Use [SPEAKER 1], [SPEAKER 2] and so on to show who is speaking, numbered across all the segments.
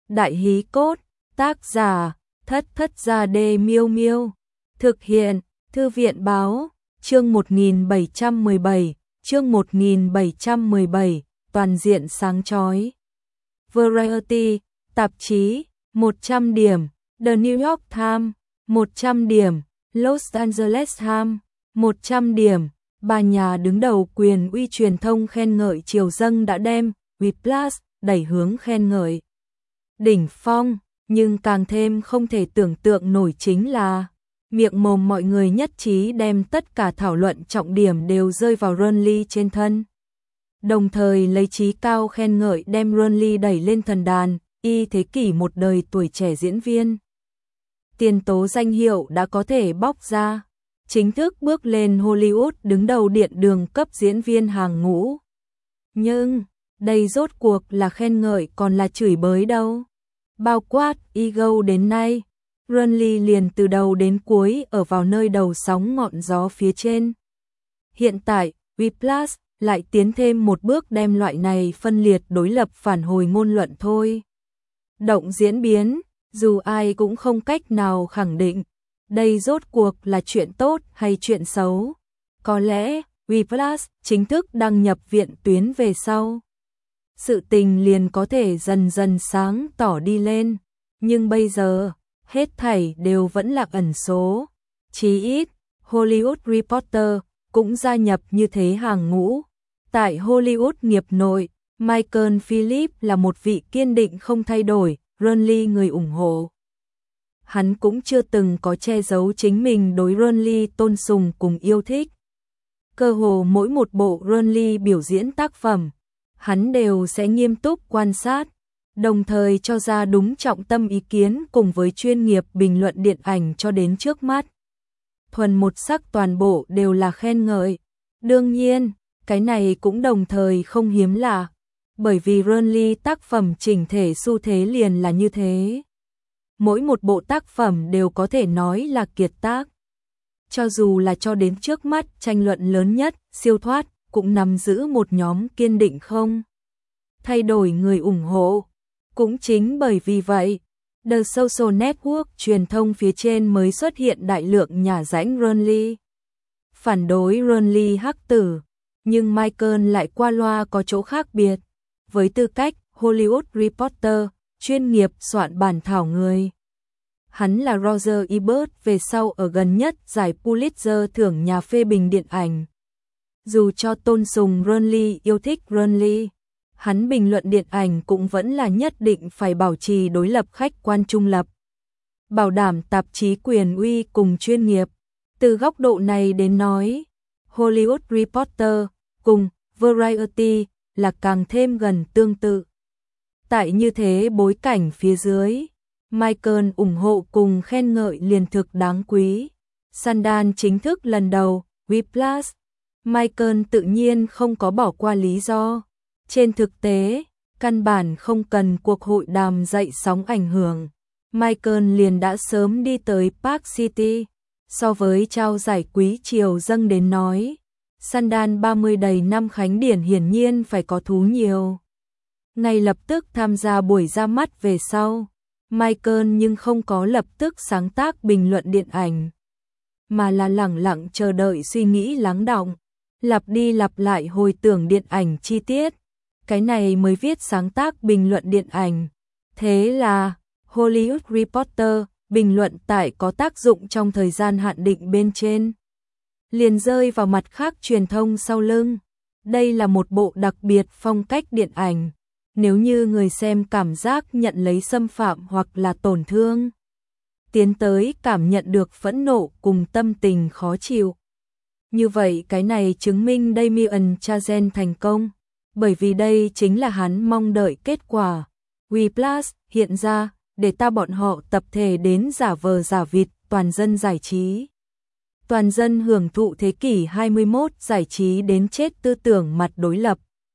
[SPEAKER 1] Đại hí cốt, tác giả, Thất Thất Gia Đê Miêu Miêu. Thực hiện, Thư viện báo, chương 1717, chương 1717, toàn diện sáng chói. Variety, tạp chí, 100 điểm, The New York Times, 100 điểm, Los Angeles Times, 100 điểm. Bà nhà đứng đầu quyền uy truyền thông khen ngợi triều dâng đã đem Whiplash đẩy hướng khen ngợi đỉnh phong, nhưng càng thêm không thể tưởng tượng nổi chính là miệng mồm mọi người nhất trí đem tất cả thảo luận trọng điểm đều rơi vào Ronly trên thân. Đồng thời lấy chí cao khen ngợi đem Ronly đẩy lên thần đàn, y thế kỷ một đời tuổi trẻ diễn viên. Tiền tố danh hiệu đã có thể bóc ra, chính thức bước lên Hollywood đứng đầu điện đường cấp diễn viên hàng ngũ. Nhưng, đây rốt cuộc là khen ngợi còn là chửi bới đâu. Bao quát ego đến nay, Ronly liền từ đầu đến cuối ở vào nơi đầu sóng ngọn gió phía trên. Hiện tại, Whiplash lại tiến thêm một bước đem loại này phân liệt đối lập phản hồi ngôn luận thôi. Động diễn biến, dù ai cũng không cách nào khẳng định, đây rốt cuộc là chuyện tốt hay chuyện xấu. Có lẽ, Whiplash chính thức đăng nhập viện tuyến về sau, sự tình liền có thể dần dần sáng tỏ đi lên. Nhưng bây giờ, hết thảy đều vẫn là ẩn số. Chí ít, Hollywood Reporter cũng gia nhập như thế hàng ngũ. Tại Hollywood nghiệp nội, Michael Phillips là một vị kiên định không thay đổi, Ronly người ủng hộ. Hắn cũng chưa từng có che giấu chính mình đối Ronly tôn sùng cùng yêu thích. Cơ hồ mỗi một bộ Ronly biểu diễn tác phẩm, hắn đều sẽ nghiêm túc quan sát, đồng thời cho ra đúng trọng tâm ý kiến cùng với chuyên nghiệp bình luận điện ảnh cho đến trước mắt. Thuần một sắc toàn bộ đều là khen ngợi. Đương nhiên, cái này cũng đồng thời không hiếm lạ, bởi vì Ronly tác phẩm chỉnh thể xu thế liền là như thế. Mỗi một bộ tác phẩm đều có thể nói là kiệt tác. Cho dù là cho đến trước mắt tranh luận lớn nhất, siêu thoát, cũng nắm giữ một nhóm kiên định không thay đổi người ủng hộ. Cũng chính bởi vì vậy, The Social Network truyền thông phía trên mới xuất hiện đại lượng nhà rãnh Ronly. Phản đối Ronly hắc tử, nhưng Michael lại qua loa có chỗ khác biệt. Với tư cách Hollywood Reporter, chuyên nghiệp soạn bản thảo người. Hắn là Roger Ebert về sau ở gần nhất giải Pulitzer thưởng nhà phê bình điện ảnh. Dù cho tôn sùng Ronly, yêu thích Ronly, hắn bình luận điện ảnh cũng vẫn là nhất định phải bảo trì đối lập khách quan trung lập. Bảo đảm tạp chí quyền uy cùng chuyên nghiệp. Từ góc độ này đến nói, Hollywood Reporter cùng Variety là càng thêm gần tương tự. Tại như thế bối cảnh phía dưới, Michael ủng hộ cùng khen ngợi liền thực đáng quý. Sundance chính thức lần đầu, Whiplash, Michael tự nhiên không có bỏ qua lý do. Trên thực tế, căn bản không cần cuộc hội đàm dậy sóng ảnh hưởng. Michael liền đã sớm đi tới Park City. So với trao giải quý triều dâng đến nói, Sundance 30 đầy năm khánh điển hiển nhiên phải có thú nhiều. Ngay lập tức tham gia buổi ra mắt về sau, Michael nhưng không có lập tức sáng tác bình luận điện ảnh, mà là lẳng lặng chờ đợi suy nghĩ lắng đọng, lặp đi lặp lại hồi tưởng điện ảnh chi tiết. Cái này mới viết sáng tác bình luận điện ảnh. Thế là, Hollywood Reporter, bình luận tại có tác dụng trong thời gian hạn định bên trên, liền rơi vào mặt khác truyền thông sau lưng. Đây là một bộ đặc biệt phong cách điện ảnh. Nếu như người xem cảm giác nhận lấy xâm phạm hoặc là tổn thương, tiến tới cảm nhận được phẫn nộ cùng tâm tình khó chịu, như vậy cái này chứng minh Damien Chazelle thành công, bởi vì đây chính là hắn mong đợi kết quả. Whiplash hiện ra để ta bọn họ tập thể đến giả vờ giả vịt toàn dân giải trí. Toàn dân hưởng thụ thế kỷ 21 giải trí đến chết tư tưởng mặt đối lập.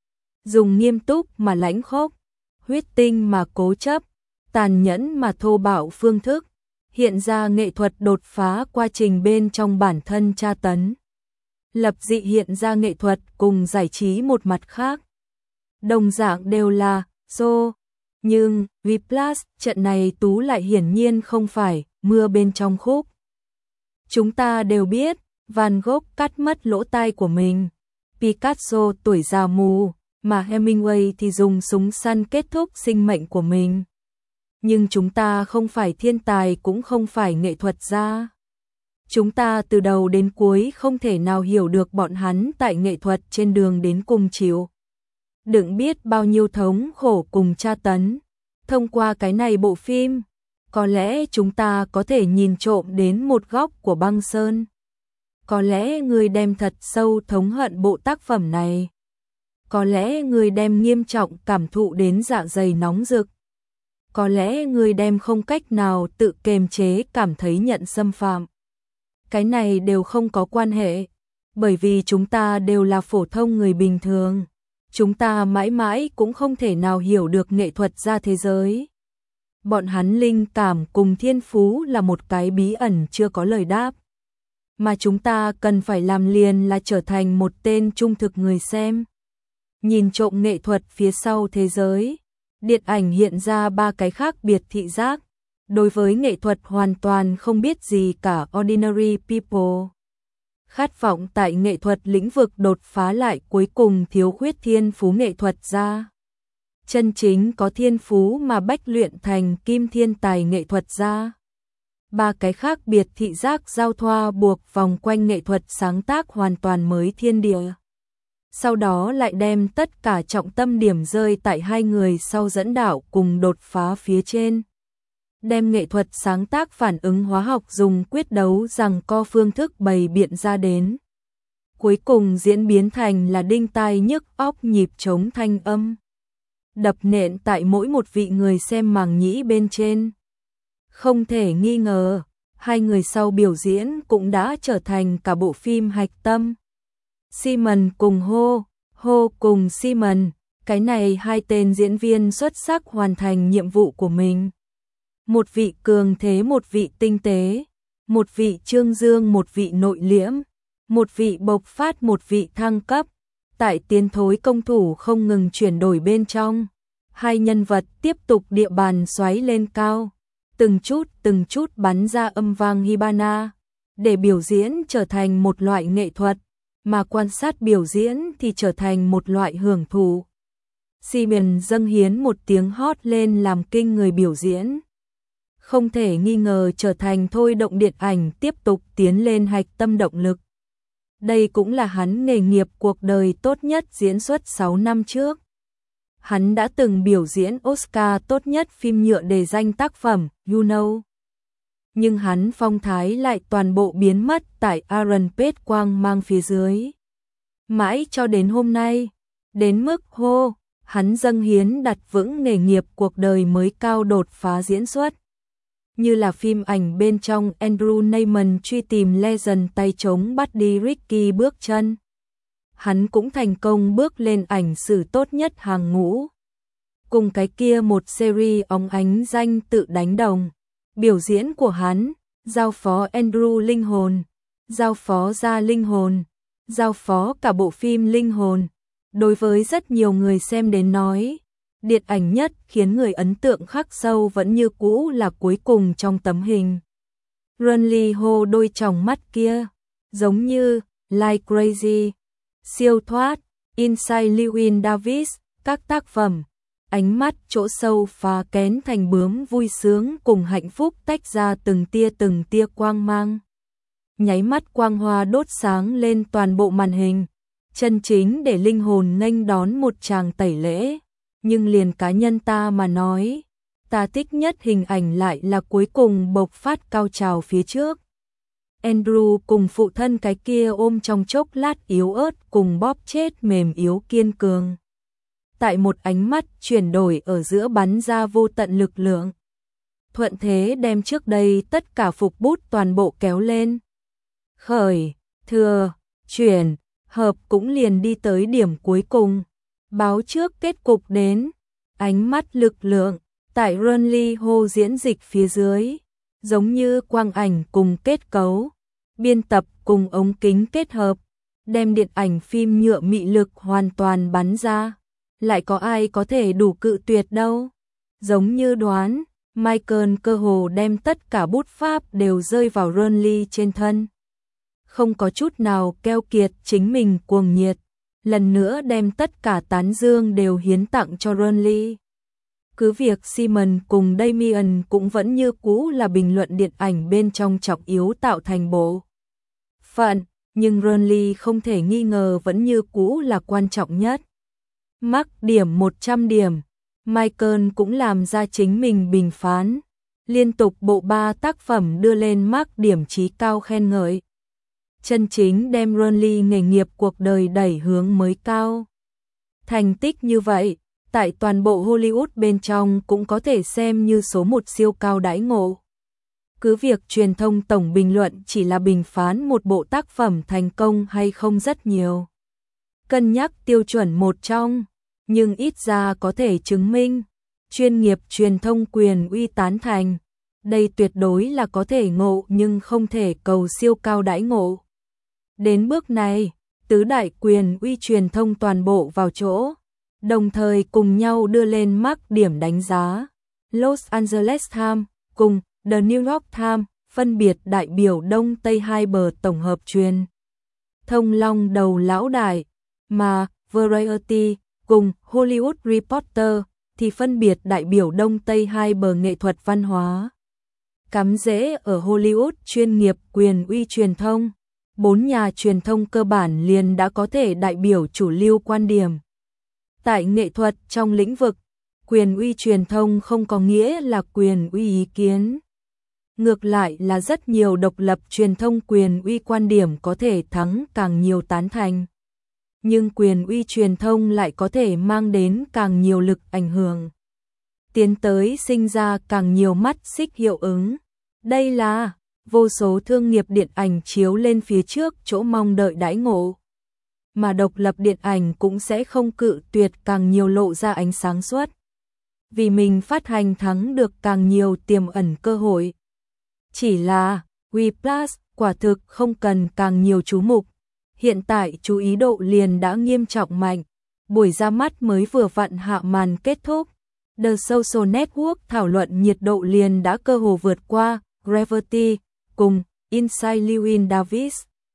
[SPEAKER 1] Dùng nghiêm túc mà lãnh khốc, huyết tinh mà cố chấp, tàn nhẫn mà thô bạo phương thức, hiện ra nghệ thuật đột phá quá trình bên trong bản thân tra tấn. Lập dị hiện ra nghệ thuật cùng giải trí một mặt khác. Đồng dạng đều là show, Nhưng, Whiplash, trận này Tú lại hiển nhiên không phải, mưa bên trong khúc. Chúng ta đều biết, Van Gogh cắt mất lỗ tai của mình, Picasso tuổi già mù, mà Hemingway thì dùng súng săn kết thúc sinh mệnh của mình. Nhưng chúng ta không phải thiên tài cũng không phải nghệ thuật gia. Chúng ta từ đầu đến cuối không thể nào hiểu được bọn hắn tại nghệ thuật trên đường đến cùng chịu đựng biết bao nhiêu thống khổ cùng tra tấn. Thông qua cái này bộ phim, có lẽ chúng ta có thể nhìn trộm đến một góc của băng sơn. Có lẽ người đem thật sâu thống hận bộ tác phẩm này. Có lẽ người đem nghiêm trọng cảm thụ đến dạ dày nóng rực. Có lẽ người đem không cách nào tự kiềm chế cảm thấy nhận xâm phạm. Cái này đều không có quan hệ, bởi vì chúng ta đều là phổ thông người bình thường. Chúng ta mãi mãi cũng không thể nào hiểu được nghệ thuật ra thế giới. Bọn hắn linh cảm cùng thiên phú là một cái bí ẩn chưa có lời đáp. Mà chúng ta cần phải làm liền là trở thành một tên trung thực người xem. Nhìn trộm nghệ thuật phía sau thế giới. Điện ảnh hiện ra ba cái khác biệt thị giác. Đối với nghệ thuật hoàn toàn không biết gì cả ordinary people. Khát vọng tại nghệ thuật lĩnh vực đột phá lại cuối cùng thiếu khuyết thiên phú nghệ thuật gia. Chân chính có thiên phú mà bách luyện thành kim thiên tài nghệ thuật gia. Ba cái khác biệt thị giác giao thoa buộc vòng quanh nghệ thuật sáng tác hoàn toàn mới thiên địa. Sau đó lại đem tất cả trọng tâm điểm rơi tại hai người sau dẫn đạo cùng đột phá phía trên. Đem nghệ thuật sáng tác phản ứng hóa học dùng quyết đấu rằng co phương thức bày biện ra đến. Cuối cùng diễn biến thành là đinh tai nhức óc nhịp trống thanh âm. Đập nện tại mỗi một vị người xem màng nhĩ bên trên. Không thể nghi ngờ, hai người sau biểu diễn cũng đã trở thành cả bộ phim hạch tâm. Simon cùng Ho cùng Simon, cái này hai tên diễn viên xuất sắc hoàn thành nhiệm vụ của mình. Một vị cường thế, một vị tinh tế, một vị trương dương, một vị nội liễm, một vị bộc phát, một vị thăng cấp. Tại tiến thối công thủ không ngừng chuyển đổi bên trong, hai nhân vật tiếp tục địa bàn xoáy lên cao, từng chút bắn ra âm vang Hibana, để biểu diễn trở thành một loại nghệ thuật, mà quan sát biểu diễn thì trở thành một loại hưởng thụ. Simon dâng hiến một tiếng hót lên làm kinh người biểu diễn. Không thể nghi ngờ trở thành thôi động điện ảnh tiếp tục tiến lên hạch tâm động lực. Đây cũng là hắn nghề nghiệp cuộc đời tốt nhất diễn xuất 6 năm trước. Hắn đã từng biểu diễn Oscar tốt nhất phim nhựa đề danh tác phẩm, You Know. Nhưng hắn phong thái lại toàn bộ biến mất tại Iron Page quang mang phía dưới. Mãi cho đến hôm nay, đến mức hắn dâng hiến đặt vững nghề nghiệp cuộc đời mới cao đột phá diễn xuất. Như là phim ảnh bên trong Andrew Neiman truy tìm Legend tay trống bắt đi Ricky bước chân. Hắn cũng thành công bước lên ảnh sử tốt nhất hàng ngũ. Cùng cái kia một series óng ánh danh tự đánh đồng. Biểu diễn của hắn, giao phó Andrew linh hồn, giao phó ra linh hồn, giao phó cả bộ phim linh hồn. Đối với rất nhiều người xem đến nói, điện ảnh nhất khiến người ấn tượng khắc sâu vẫn như cũ là cuối cùng trong tấm hình. Runley Ho đôi tròng mắt kia, giống như Like Crazy, Siêu thoát, Inside Llewyn Davis, các tác phẩm, ánh mắt chỗ sâu phá kén thành bướm vui sướng cùng hạnh phúc tách ra từng tia quang mang. Nháy mắt quang hoa đốt sáng lên toàn bộ màn hình, chân chính để linh hồn nghênh đón một tràng tẩy lễ. Nhưng liền cá nhân ta mà nói, ta thích nhất hình ảnh lại là cuối cùng bộc phát cao trào phía trước. Andrew cùng phụ thân cái kia ôm trong chốc lát yếu ớt cùng bóp chết mềm yếu kiên cường. Tại một ánh mắt chuyển đổi ở giữa bắn ra vô tận lực lượng. Thuận thế đem trước đây tất cả phục bút toàn bộ kéo lên. Khởi, thừa, chuyển, hợp cũng liền đi tới điểm cuối cùng. Báo trước kết cục đến, ánh mắt lực lượng, tại Runley Ho diễn dịch phía dưới, giống như quang ảnh cùng kết cấu, biên tập cùng ống kính kết hợp, đem điện ảnh phim nhựa mị lực hoàn toàn bắn ra. Lại có ai có thể đủ cự tuyệt đâu. Giống như đoán, Michael cơ hồ đem tất cả bút pháp đều rơi vào Renly trên thân. Không có chút nào keo kiệt, chính mình cuồng nhiệt, lần nữa đem tất cả tán dương đều hiến tặng cho Renly. Cứ việc Simon cùng Damien cũng vẫn như cũ là bình luận điện ảnh bên trong trọng yếu tạo thành bộ phận, nhưng Renly không thể nghi ngờ vẫn như cũ là quan trọng nhất. Mắc điểm 100 điểm, Michael cũng làm ra chính mình bình phán, liên tục bộ 3 tác phẩm đưa lên mắc điểm chí cao khen ngợi. Chân chính đem Renly nghề nghiệp cuộc đời đẩy hướng mới cao. Thành tích như vậy, tại toàn bộ Hollywood bên trong cũng có thể xem như số một siêu cao đãi ngộ. Cứ việc truyền thông tổng bình luận chỉ là bình phán một bộ tác phẩm thành công hay không rất nhiều. Cân nhắc tiêu chuẩn một trong, nhưng ít ra có thể chứng minh, chuyên nghiệp truyền thông quyền uy tán thành. Đây tuyệt đối là có thể ngộ nhưng không thể cầu siêu cao đãi ngộ. Đến bước này, tứ đại quyền uy truyền thông toàn bộ vào chỗ, đồng thời cùng nhau đưa lên mác điểm đánh giá. Los Angeles Times cùng The New York Times phân biệt đại biểu Đông Tây hai bờ tổng hợp truyền thông long đầu lão đại, mà Variety cùng Hollywood Reporter thì phân biệt đại biểu Đông Tây hai bờ nghệ thuật văn hóa. Cắm rễ ở Hollywood chuyên nghiệp quyền uy truyền thông, 4 nhà truyền thông cơ bản liền đã có thể đại biểu chủ lưu quan điểm. Tại nghệ thuật trong lĩnh vực, quyền uy truyền thông không có nghĩa là quyền uy ý kiến. Ngược lại là rất nhiều độc lập truyền thông quyền uy quan điểm có thể thắng càng nhiều tán thành. Nhưng quyền uy truyền thông lại có thể mang đến càng nhiều lực ảnh hưởng. Tiến tới sinh ra càng nhiều mắt xích hiệu ứng. Đây là vô số thương nghiệp điện ảnh chiếu lên phía trước chỗ mong đợi đãi ngộ. Mà độc lập điện ảnh cũng sẽ không cự tuyệt càng nhiều lộ ra ánh sáng suốt. Vì mình phát hành thắng được càng nhiều tiềm ẩn cơ hội. Chỉ là, Whiplash quả thực không cần càng nhiều chú mục. Hiện tại chú ý độ liền đã nghiêm trọng mạnh. Buổi ra mắt mới vừa vặn hạ màn kết thúc. The Social Network thảo luận nhiệt độ liền đã cơ hồ vượt qua Gravity cùng Inside Llewyn Davis.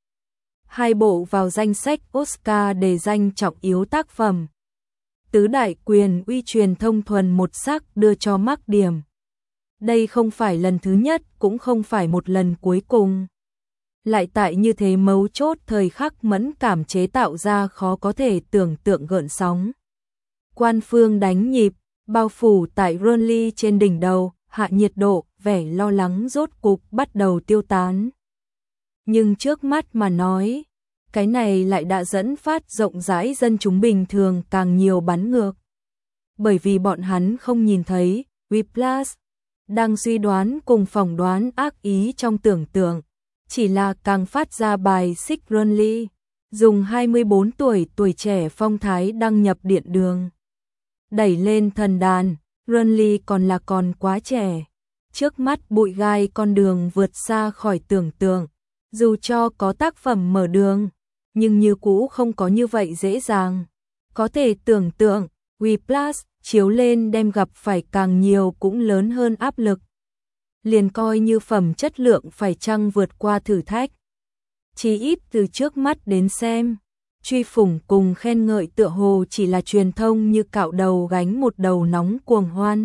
[SPEAKER 1] Hai bộ vào danh sách Oscar đề danh trọng yếu tác phẩm. Tứ đại quyền uy truyền thông thuần một sắc đưa cho mác điểm. Đây không phải lần thứ nhất, cũng không phải một lần cuối cùng. Lại tại như thế mấu chốt thời khắc mẫn cảm chế tạo ra khó có thể tưởng tượng gợn sóng. Quan phương đánh nhịp, bao phủ tại Renly trên đỉnh đầu, hạ nhiệt độ, vẻ lo lắng rốt cục bắt đầu tiêu tán. Nhưng trước mắt mà nói, cái này lại đã dẫn phát rộng rãi dân chúng bình thường càng nhiều bắn ngược. Bởi vì bọn hắn không nhìn thấy, Whiplash đang suy đoán cùng phỏng đoán ác ý trong tưởng tượng, chỉ là càng phát ra bài xích Renly, dùng 24 tuổi trẻ phong thái đăng nhập điện đường. Đẩy lên thần đàn, Renly còn quá trẻ. Trước mắt bụi gai con đường vượt xa khỏi tưởng tượng, dù cho có tác phẩm mở đường, nhưng như cũ không có như vậy dễ dàng. Có thể tưởng tượng, Whiplash chiếu lên đem gặp phải càng nhiều cũng lớn hơn áp lực. Liền coi như phẩm chất lượng phải chăng vượt qua thử thách. Chỉ ít từ trước mắt đến xem, truy phủng cùng khen ngợi tựa hồ chỉ là truyền thông như cạo đầu gánh một đầu nóng cuồng hoan.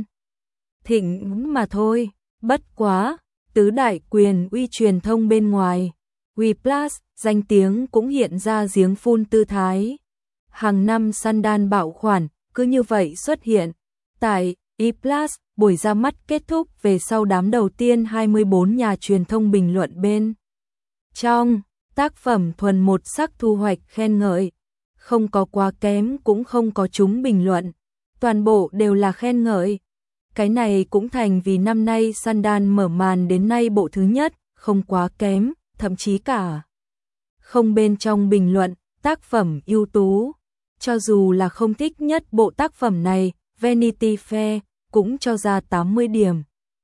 [SPEAKER 1] Thịnh mà thôi, bất quá, tứ đại quyền uy truyền thông bên ngoài, Whiplash danh tiếng cũng hiện ra giếng phun tư thái. Hàng năm Sundance bảo khoản cứ như vậy xuất hiện. Tại Whiplash, buổi ra mắt kết thúc về sau đám đầu tiên 24 nhà truyền thông bình luận bên trong, tác phẩm thuần một sắc thu hoạch khen ngợi, không có quá kém cũng không có chúng bình luận, toàn bộ đều là khen ngợi. Cái này cũng thành vì năm nay Sundance mở màn đến nay bộ thứ nhất, không quá kém, thậm chí cả không bên trong bình luận, tác phẩm ưu tú. Cho dù là không thích nhất bộ tác phẩm này, Vanity Fair cũng cho ra 80 điểm.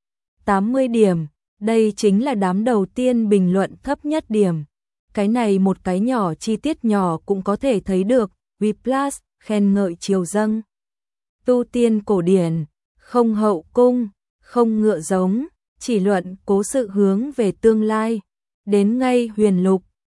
[SPEAKER 1] 80 điểm, đây chính là đám đầu tiên bình luận thấp nhất điểm. Cái này một cái nhỏ chi tiết nhỏ cũng có thể thấy được, Whiplash khen ngợi triều dâng. Tu tiên cổ điển, không hậu cung, không ngựa giống, chỉ luận cố sự hướng về tương lai. Đến ngay Huyền Lục,